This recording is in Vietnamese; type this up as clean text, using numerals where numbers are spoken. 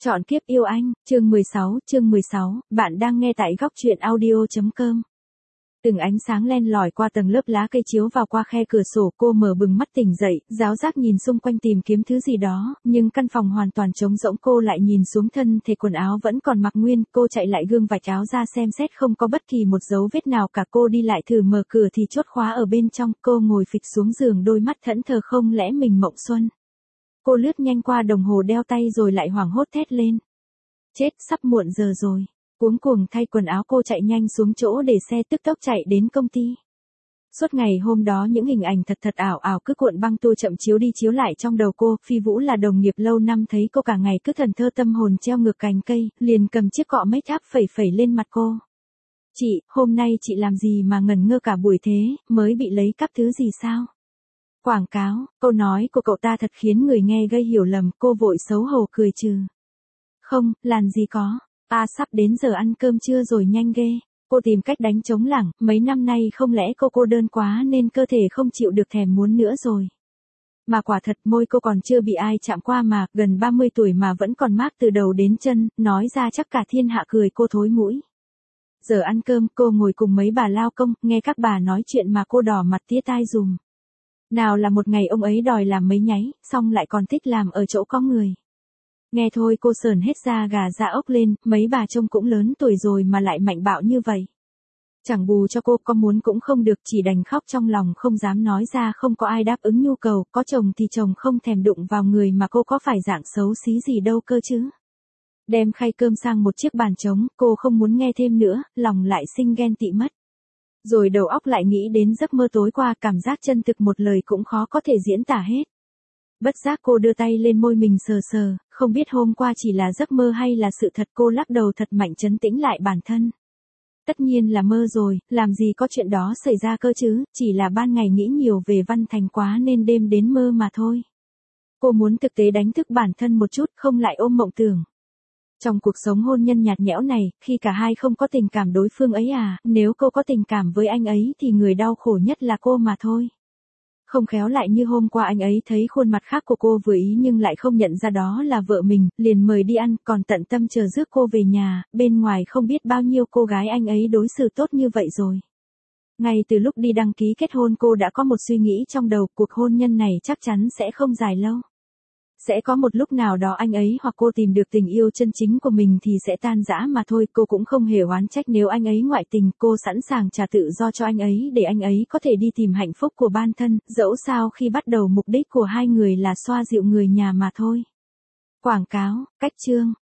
Chọn kiếp yêu anh, chương 16, bạn đang nghe tại góc truyện audio.com. Từng ánh sáng len lỏi qua tầng lớp lá cây chiếu vào qua khe cửa sổ, cô mở bừng mắt tỉnh dậy, ráo rác nhìn xung quanh tìm kiếm thứ gì đó, nhưng căn phòng hoàn toàn trống rỗng. Cô lại nhìn xuống thân thể quần áo vẫn còn mặc nguyên, cô chạy lại gương vạch áo ra xem xét, không có bất kỳ một dấu vết nào cả. Cô đi lại thử mở cửa thì chốt khóa ở bên trong. Cô ngồi phịch xuống giường, đôi mắt thẫn thờ, không lẽ mình mộng xuân. Cô lướt nhanh qua đồng hồ đeo tay rồi lại hoảng hốt thét lên. Chết, sắp muộn giờ rồi. Cuống cuồng thay quần áo, cô chạy nhanh xuống chỗ để xe, tức tốc chạy đến công ty. Suốt ngày hôm đó những hình ảnh thật ảo ảo cứ cuộn băng tua chậm chiếu đi chiếu lại trong đầu cô. Phi Vũ là đồng nghiệp lâu năm, thấy cô cả ngày cứ thần thơ tâm hồn treo ngược cành cây, liền cầm chiếc cọ make up phẩy lên mặt cô. Chị, hôm nay chị làm gì mà ngẩn ngơ cả buổi thế, mới bị lấy cắp thứ gì sao? Quảng cáo, câu nói của cậu ta thật khiến người nghe gây hiểu lầm. Cô vội xấu hổ cười trừ. Không, làm gì có. Sắp đến giờ ăn cơm trưa rồi, nhanh ghê. Cô tìm cách đánh trống lảng, mấy năm nay không lẽ cô đơn quá nên cơ thể không chịu được thèm muốn nữa rồi. Mà quả thật môi cô còn chưa bị ai chạm qua mà, gần 30 tuổi mà vẫn còn mác từ đầu đến chân, nói ra chắc cả thiên hạ cười cô thối mũi. Giờ ăn cơm, cô ngồi cùng mấy bà lao công, nghe các bà nói chuyện mà cô đỏ mặt tía tai dùm. Nào là một ngày ông ấy đòi làm mấy nháy, xong lại còn thích làm ở chỗ có người. Nghe thôi cô sờn hết da gà da ốc lên, mấy bà trông cũng lớn tuổi rồi mà lại mạnh bạo như vậy. Chẳng bù cho cô, có muốn cũng không được, chỉ đành khóc trong lòng không dám nói ra. Không có ai đáp ứng nhu cầu, có chồng thì chồng không thèm đụng vào người mà cô có phải dạng xấu xí gì đâu cơ chứ. Đem khay cơm sang một chiếc bàn trống, cô không muốn nghe thêm nữa, lòng lại sinh ghen tị mất. Rồi đầu óc lại nghĩ đến giấc mơ tối qua, cảm giác chân thực một lời cũng khó có thể diễn tả hết. Bất giác cô đưa tay lên môi mình sờ, không biết hôm qua chỉ là giấc mơ hay là sự thật. Cô lắc đầu thật mạnh trấn tĩnh lại bản thân. Tất nhiên là mơ rồi, làm gì có chuyện đó xảy ra cơ chứ, chỉ là ban ngày nghĩ nhiều về Văn Thành quá nên đêm đến mơ mà thôi. Cô muốn thực tế đánh thức bản thân một chút, không lại ôm mộng tưởng. Trong cuộc sống hôn nhân nhạt nhẽo này, khi cả hai không có tình cảm đối phương ấy nếu cô có tình cảm với anh ấy thì người đau khổ nhất là cô mà thôi. Không khéo lại như hôm qua anh ấy thấy khuôn mặt khác của cô vừa ý nhưng lại không nhận ra đó là vợ mình, liền mời đi ăn, còn tận tâm chờ rước cô về nhà. Bên ngoài không biết bao nhiêu cô gái anh ấy đối xử tốt như vậy rồi. Ngay từ lúc đi đăng ký kết hôn cô đã có một suy nghĩ trong đầu, cuộc hôn nhân này chắc chắn sẽ không dài lâu. Sẽ có một lúc nào đó anh ấy hoặc cô tìm được tình yêu chân chính của mình thì sẽ tan rã mà thôi. Cô cũng không hề oán trách nếu anh ấy ngoại tình, cô sẵn sàng trả tự do cho anh ấy để anh ấy có thể đi tìm hạnh phúc của bản thân, dẫu sao khi bắt đầu mục đích của hai người là xoa dịu người nhà mà thôi. Quảng cáo, cách chương.